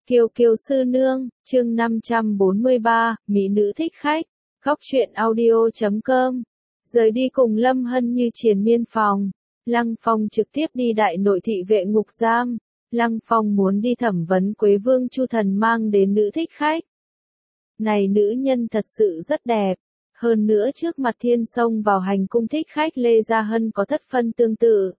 Kiều Kiều sư nương, chương 543, Mỹ nữ thích khách, Góc truyện audio.com. Rời đi cùng Lâm Hân Như triền miên phòng, Lăng Phong trực tiếp đi đại nội thị vệ ngục giam. Lăng Phong muốn đi thẩm vấn Quế Vương Chu Thần mang đến nữ thích khách. Này nữ nhân thật sự rất đẹp, hơn nữa trước mặt thiên xông vào hành cung thích khách Lê Gia Hân có thất phân tương tự.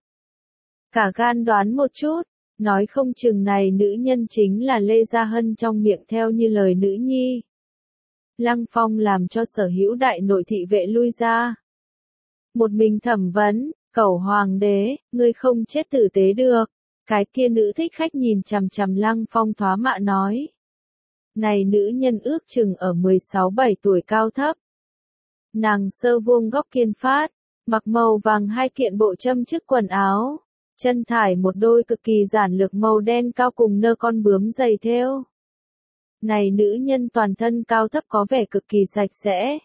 Cả gan đoán một chút, nói không chừng này nữ nhân chính là Lê Gia Hân trong miệng theo như lời nữ nhi. Lăng Phong làm cho sở hữu đại nội thị vệ lui ra. Một mình thẩm vấn, cẩu hoàng đế, ngươi không chết tử tế được. Cái kia nữ thích khách nhìn chằm chằm Lăng Phong thoá mạ nói. Này nữ nhân ước chừng ở 16-17 tuổi cao thấp. Nàng sơ vuông góc kiên phát, mặc màu vàng hai kiện bộ châm trước quần áo. Chân thải một đôi cực kỳ giản lược màu đen cao cùng nơ con bướm giày thêu. Này nữ nhân toàn thân cao thấp có vẻ cực kỳ sạch sẽ.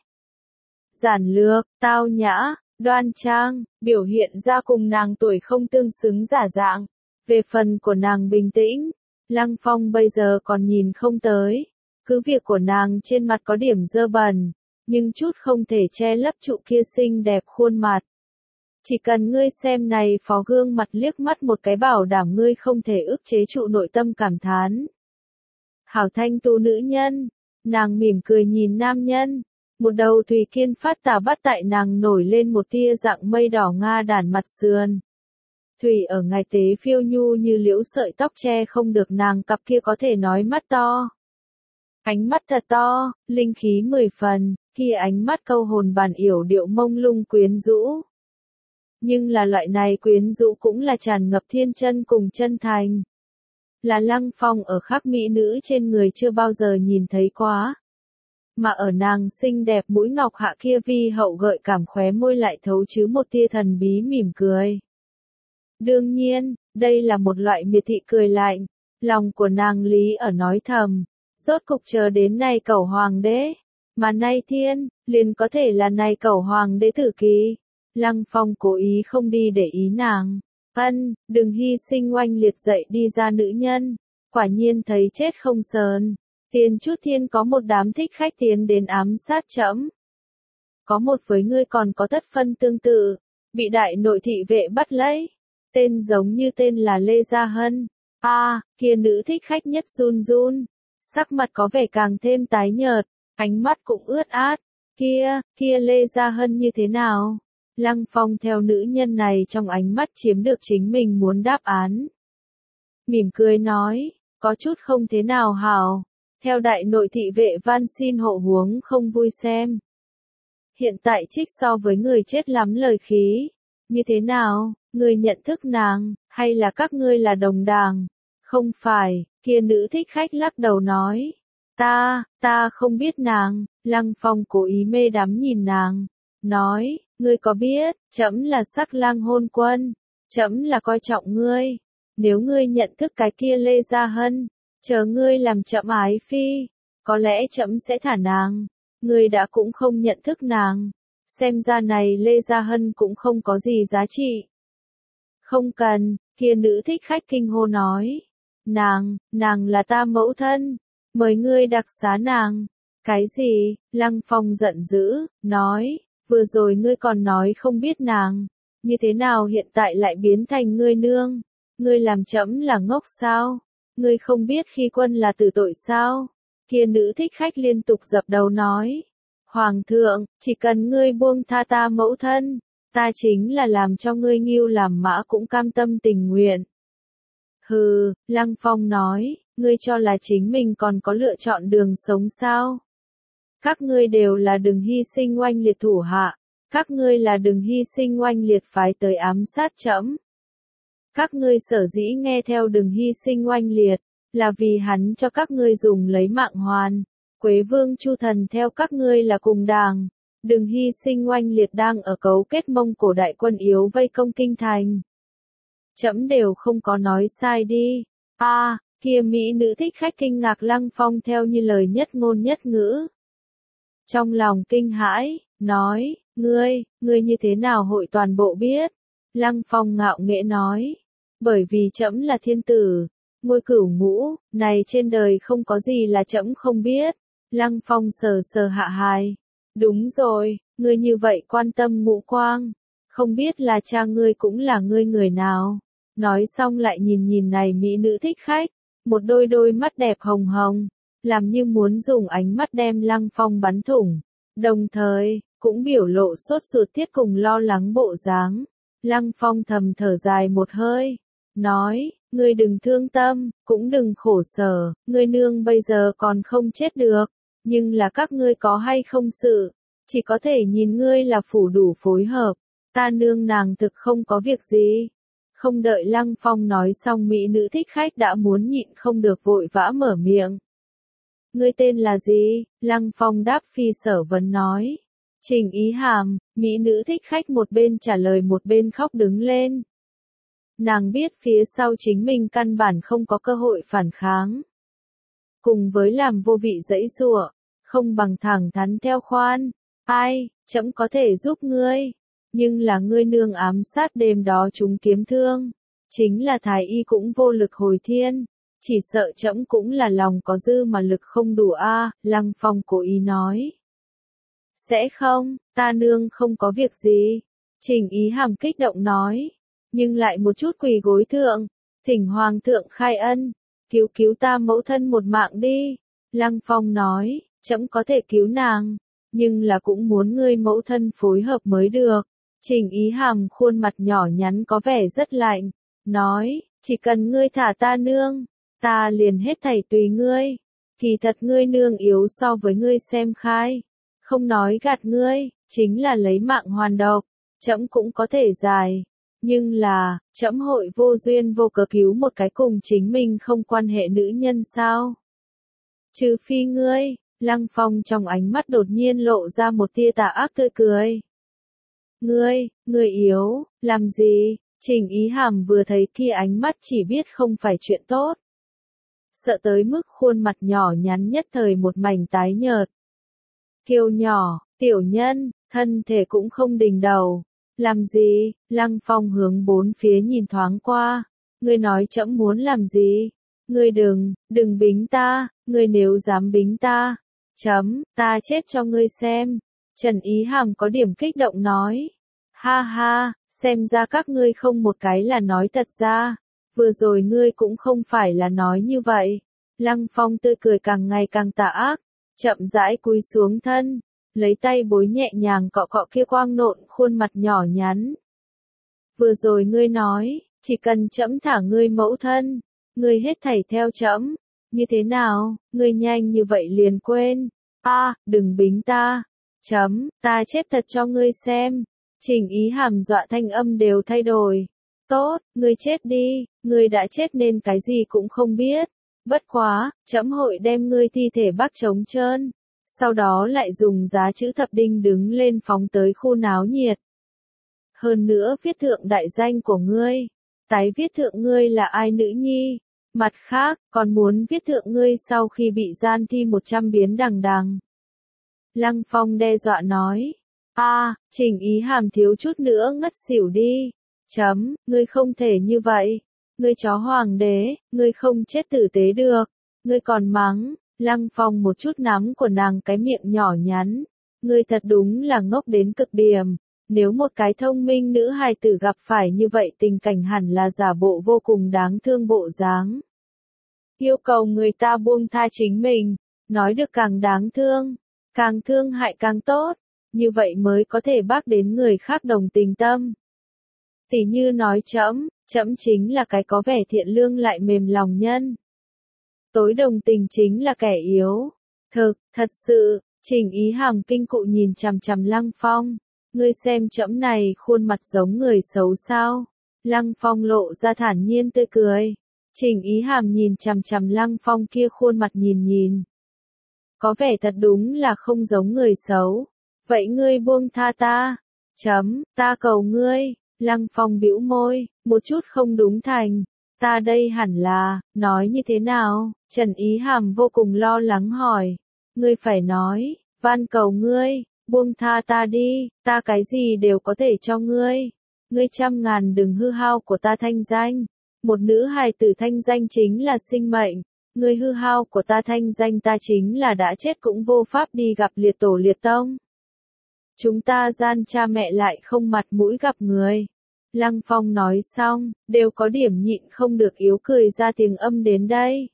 Giản lược, tao nhã, đoan trang, biểu hiện ra cùng nàng tuổi không tương xứng giả dạng. Về phần của nàng bình tĩnh, Lăng Phong bây giờ còn nhìn không tới. Cứ việc của nàng trên mặt có điểm dơ bẩn, nhưng chút không thể che lấp trụ kia xinh đẹp khuôn mặt. Chỉ cần ngươi xem này phó gương mặt liếc mắt một cái bảo đảm ngươi không thể ức chế trụ nội tâm cảm thán. Hảo thanh tú nữ nhân, nàng mỉm cười nhìn nam nhân, một đầu thùy kiên phát tà bắt tại nàng nổi lên một tia dạng mây đỏ nga đàn mặt sườn. Thủy ở ngài tế phiêu nhu như liễu sợi tóc che không được nàng cặp kia có thể nói mắt to. Ánh mắt thật to, linh khí 10 phần, kia ánh mắt câu hồn bản yểu điệu mông lung quyến rũ. Nhưng là loại này quyến rũ cũng là tràn ngập thiên chân cùng chân thành. Là Lăng Phong ở khắp mỹ nữ trên người chưa bao giờ nhìn thấy quá. Mà ở nàng xinh đẹp mũi ngọc hạ kia vi hậu gợi cảm khóe môi lại thấu chứ một tia thần bí mỉm cười. Đương nhiên, đây là một loại miệt thị cười lạnh, lòng của nàng lý ở nói thầm, rốt cục chờ đến nay cẩu hoàng đế, mà nay thiên, liền có thể là nay cẩu hoàng đế tử kỳ. Lăng Phong cố ý không đi để ý nàng, đừng hy sinh oanh liệt dậy đi ra nữ nhân, quả nhiên thấy chết không sờn, tiền chút thiên có một đám thích khách tiến đến ám sát trẫm. Có một với ngươi còn có thất phân tương tự, bị đại nội thị vệ bắt lấy. Tên giống như tên là Lê Gia Hân. Kia nữ thích khách nhất run run. Sắc mặt có vẻ càng thêm tái nhợt, ánh mắt cũng ướt át. Kia Lê Gia Hân như thế nào? Lăng Phong theo nữ nhân này trong ánh mắt chiếm được chính mình muốn đáp án. Mỉm cười nói, có chút không thế nào hảo. Theo đại nội thị vệ van xin hộ huống không vui xem. Hiện tại trích so với người chết lắm lời khí. Như thế nào? Ngươi nhận thức nàng, hay là các ngươi là đồng đảng? Không phải, kia nữ thích khách lắc đầu nói. Ta không biết nàng. Lăng Phong cố ý mê đắm nhìn nàng. Nói, ngươi có biết, trẫm là sắc lang hôn quân. Trẫm là coi trọng ngươi. Nếu ngươi nhận thức cái kia Lê Gia Hân, chờ ngươi làm trẫm ái phi, có lẽ trẫm sẽ thả nàng. Ngươi đã cũng không nhận thức nàng. Xem ra này Lê Gia Hân cũng không có gì giá trị. Không cần, kia nữ thích khách kinh hô nói. Nàng là ta mẫu thân. Mời ngươi đặc xá nàng. Cái gì? Lăng Phong giận dữ, nói. Vừa rồi ngươi còn nói không biết nàng. Như thế nào hiện tại lại biến thành ngươi nương? Ngươi làm trẫm là ngốc sao? Ngươi không biết khi quân là tử tội sao? Kia nữ thích khách liên tục dập đầu nói. Hoàng thượng, chỉ cần ngươi buông tha ta mẫu thân. Ta chính là làm cho ngươi nghiêu làm mã cũng cam tâm tình nguyện. Hừ, Lăng Phong nói, ngươi cho là chính mình còn có lựa chọn đường sống sao? Các ngươi đều là đừng hy sinh oanh liệt thủ hạ, các ngươi là đừng hy sinh oanh liệt phái tới ám sát trẫm. Các ngươi sở dĩ nghe theo đừng hy sinh oanh liệt, là vì hắn cho các ngươi dùng lấy mạng hoàn. Quế Vương Chu Thần theo các ngươi là cùng đảng. Đừng hy sinh oanh liệt đang ở cấu kết Mông Cổ đại quân yếu vây công kinh thành. Trẫm đều không có nói sai đi. Kia mỹ nữ thích khách kinh ngạc Lăng Phong theo như lời nhất ngôn nhất ngữ. Trong lòng kinh hãi, nói, ngươi như thế nào hội toàn bộ biết? Lăng Phong ngạo nghễ nói, bởi vì trẫm là thiên tử, Ngôi Cửu Ngũ, này trên đời không có gì là trẫm không biết. Lăng Phong sờ sờ Hạ Hài. Đúng rồi, ngươi như vậy quan tâm Ngũ Quang. Không biết là cha ngươi cũng là ngươi người nào. Nói xong lại nhìn nhìn này mỹ nữ thích khách. Một đôi mắt đẹp hồng hồng. Làm như muốn dùng ánh mắt đem Lăng Phong bắn thủng. Đồng thời, cũng biểu lộ sốt ruột thiết cùng lo lắng bộ dáng. Lăng Phong thầm thở dài một hơi. Nói, ngươi đừng thương tâm, cũng đừng khổ sở, ngươi nương bây giờ còn không chết được. Nhưng là các ngươi có hay không sự, chỉ có thể nhìn ngươi là phủ đủ phối hợp. Ta nương nàng thực không có việc gì. Không đợi Lăng Phong nói xong mỹ nữ thích khách đã muốn nhịn không được vội vã mở miệng. Ngươi tên là gì? Lăng Phong đáp phi sở vấn nói. Trình Ý Hàm, mỹ nữ thích khách một bên trả lời một bên khóc đứng lên. Nàng biết phía sau chính mình căn bản không có cơ hội phản kháng. Cùng với làm vô vị dãy giụa, không bằng thẳng thắn theo khoan. Ai, trẫm có thể giúp ngươi. Nhưng là ngươi nương ám sát đêm đó chúng kiếm thương. Chính là thái y cũng vô lực hồi thiên. Chỉ sợ trẫm cũng là lòng có dư mà lực không đủ a. Lăng Phong cố ý nói. Sẽ không, ta nương không có việc gì. Trình Ý Hàm kích động nói. Nhưng lại một chút quỳ gối thượng. Thỉnh Hoàng thượng khai ân. Cứu ta mẫu thân một mạng đi. Lăng Phong nói, trẫm có thể cứu nàng. Nhưng là cũng muốn ngươi mẫu thân phối hợp mới được. Trình Ý Hàm khuôn mặt nhỏ nhắn có vẻ rất lạnh. Nói, chỉ cần ngươi thả ta nương. Ta liền hết thảy tùy ngươi. Kỳ thật ngươi nương yếu so với ngươi xem khai. Không nói gạt ngươi, chính là lấy mạng hoàn độc. Trẫm cũng có thể giải. Nhưng là, trẫm hội vô duyên vô cớ cứu một cái cùng chính mình không quan hệ nữ nhân sao? Trừ phi ngươi, Lăng Phong trong ánh mắt đột nhiên lộ ra một tia tà ác tươi cười. Ngươi yếu, làm gì? Trình Ý Hàm vừa thấy kia ánh mắt chỉ biết không phải chuyện tốt. Sợ tới mức khuôn mặt nhỏ nhắn nhất thời một mảnh tái nhợt. Kiều nhỏ, tiểu nhân, thân thể cũng không đình đầu. Làm gì? Lăng Phong hướng bốn phía nhìn thoáng qua. Ngươi nói trẫm muốn làm gì? Ngươi đừng bính ta, ngươi nếu dám bính ta. Ta chết cho ngươi xem. Trần Ý Hàm có điểm kích động nói. Ha ha, xem ra các ngươi không một cái là nói thật ra. Vừa rồi ngươi cũng không phải là nói như vậy. Lăng Phong tươi cười càng ngày càng tà ác. Chậm rãi cúi xuống thân. Lấy tay bối nhẹ nhàng cọ cọ kia quang nộn khuôn mặt nhỏ nhắn. Vừa rồi ngươi nói, chỉ cần trẫm thả ngươi mẫu thân, ngươi hết thảy theo trẫm. Như thế nào, ngươi nhanh như vậy liền quên. Đừng bính ta. Ta chết thật cho ngươi xem. Trình Ý Hàm dọa thanh âm đều thay đổi. Tốt, ngươi chết đi, ngươi đã chết nên cái gì cũng không biết. Bất quá, trẫm hội đem ngươi thi thể bắc trống trơn. Sau đó lại dùng giá chữ thập đinh đứng lên phóng tới khu náo nhiệt. Hơn nữa viết thượng đại danh của ngươi. Tái viết thượng ngươi là ai nữ nhi. Mặt khác, còn muốn viết thượng ngươi sau khi bị gian thi 100 biến đằng đằng. Lăng Phong đe dọa nói. Trình Ý Hàm thiếu chút nữa ngất xỉu đi. Ngươi không thể như vậy. Ngươi chó hoàng đế, ngươi không chết tử tế được. Ngươi còn mắng. Lăng Phong một chút nắm của nàng cái miệng nhỏ nhắn. Ngươi thật đúng là ngốc đến cực điểm. Nếu một cái thông minh nữ hài tử gặp phải như vậy tình cảnh hẳn là giả bộ vô cùng đáng thương bộ dáng. Yêu cầu người ta buông tha chính mình. Nói được càng đáng thương. Càng thương hại càng tốt. Như vậy mới có thể bác đến người khác đồng tình tâm. Tỉ như nói trẫm chính là cái có vẻ thiện lương lại mềm lòng nhân. Tối đồng tình chính là kẻ yếu. Thật sự, Trình Ý Hàm kinh cụ nhìn chằm chằm Lăng Phong. Ngươi xem trẫm này khuôn mặt giống người xấu sao? Lăng Phong lộ ra thản nhiên tươi cười. Trình Ý Hàm nhìn chằm chằm Lăng Phong kia khuôn mặt nhìn. Có vẻ thật đúng là không giống người xấu. Vậy ngươi buông tha ta. Ta cầu ngươi. Lăng Phong bĩu môi, một chút không đúng thành. Ta đây hẳn là, nói như thế nào? Trần Ý Hàm vô cùng lo lắng hỏi. Ngươi phải nói, van cầu ngươi, buông tha ta đi, ta cái gì đều có thể cho ngươi. Ngươi trăm ngàn đừng hư hao của ta thanh danh. Một nữ hài tử thanh danh chính là sinh mệnh. Người hư hao của ta thanh danh ta chính là đã chết cũng vô pháp đi gặp liệt tổ liệt tông. Chúng ta gian cha mẹ lại không mặt mũi gặp người. Lăng Phong nói xong, đều có điểm nhịn không được yếu cười ra tiếng âm đến đây.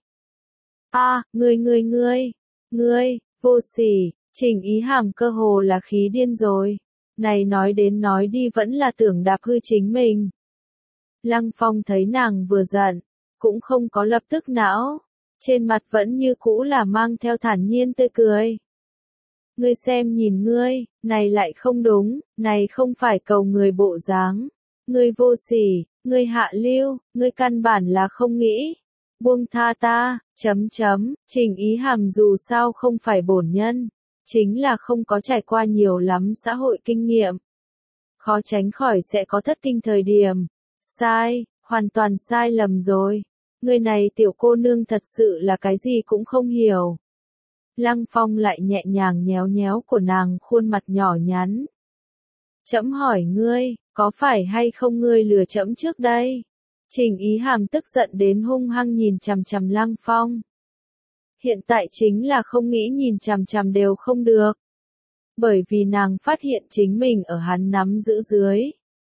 Ngươi, vô sỉ, Trình Ý Hàm cơ hồ là khí điên rồi. Này nói đến nói đi vẫn là tưởng đạp hư chính mình. Lăng Phong thấy nàng vừa giận, cũng không có lập tức não. Trên mặt vẫn như cũ là mang theo thản nhiên tươi cười. Ngươi xem nhìn ngươi, này lại không đúng, này không phải cầu người bộ dáng. Ngươi vô sỉ, ngươi hạ lưu, ngươi căn bản là không nghĩ. Buông tha ta, Trình Ý Hàm dù sao không phải bổn nhân, chính là không có trải qua nhiều lắm xã hội kinh nghiệm. Khó tránh khỏi sẽ có thất kinh thời điểm. Sai, hoàn toàn sai lầm rồi. Người này tiểu cô nương thật sự là cái gì cũng không hiểu. Lăng Phong lại nhẹ nhàng nhéo nhéo của nàng khuôn mặt nhỏ nhắn. Trẫm hỏi ngươi, có phải hay không ngươi lừa trẫm trước đây? Trình Ý Hàm tức giận đến hung hăng nhìn chằm chằm Lăng Phong. Hiện tại chính là không nghĩ nhìn chằm chằm đều không được. Bởi vì nàng phát hiện chính mình ở hắn nắm giữ dưới.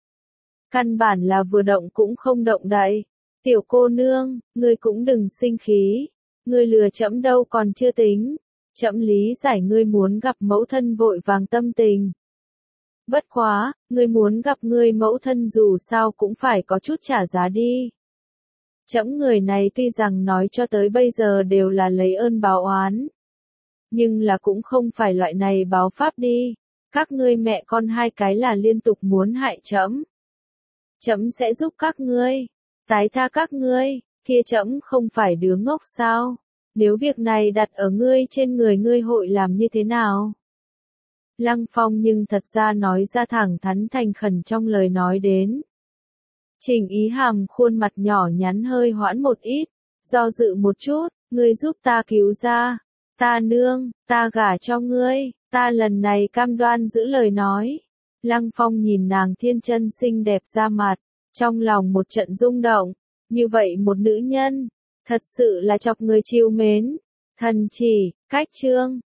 Căn bản là vừa động cũng không động đậy. Tiểu cô nương, ngươi cũng đừng sinh khí. Ngươi lừa trẫm đâu còn chưa tính. Trẫm lý giải ngươi muốn gặp mẫu thân vội vàng tâm tình. Bất quá, ngươi muốn gặp ngươi mẫu thân dù sao cũng phải có chút trả giá đi. Trẫm người này tuy rằng nói cho tới bây giờ đều là lấy ơn báo oán. Nhưng là cũng không phải loại này báo pháp đi. Các ngươi mẹ con hai cái là liên tục muốn hại trẫm. Trẫm sẽ giúp các ngươi. Tái tha các ngươi, kia trẫm không phải đứa ngốc sao? Nếu việc này đặt ở ngươi trên người ngươi hội làm như thế nào? Lăng Phong nhưng thật ra nói ra thẳng thắn thành khẩn trong lời nói đến. Trình Ý Hàm khuôn mặt nhỏ nhắn hơi hoãn một ít, do dự một chút, ngươi giúp ta cứu ra. Ta nương, ta gả cho ngươi, ta lần này cam đoan giữ lời nói. Lăng Phong nhìn nàng thiên chân xinh đẹp ra mặt, trong lòng một trận rung động. Như vậy một nữ nhân, thật sự là chọc người chiều mến. Thần chỉ, cách chương,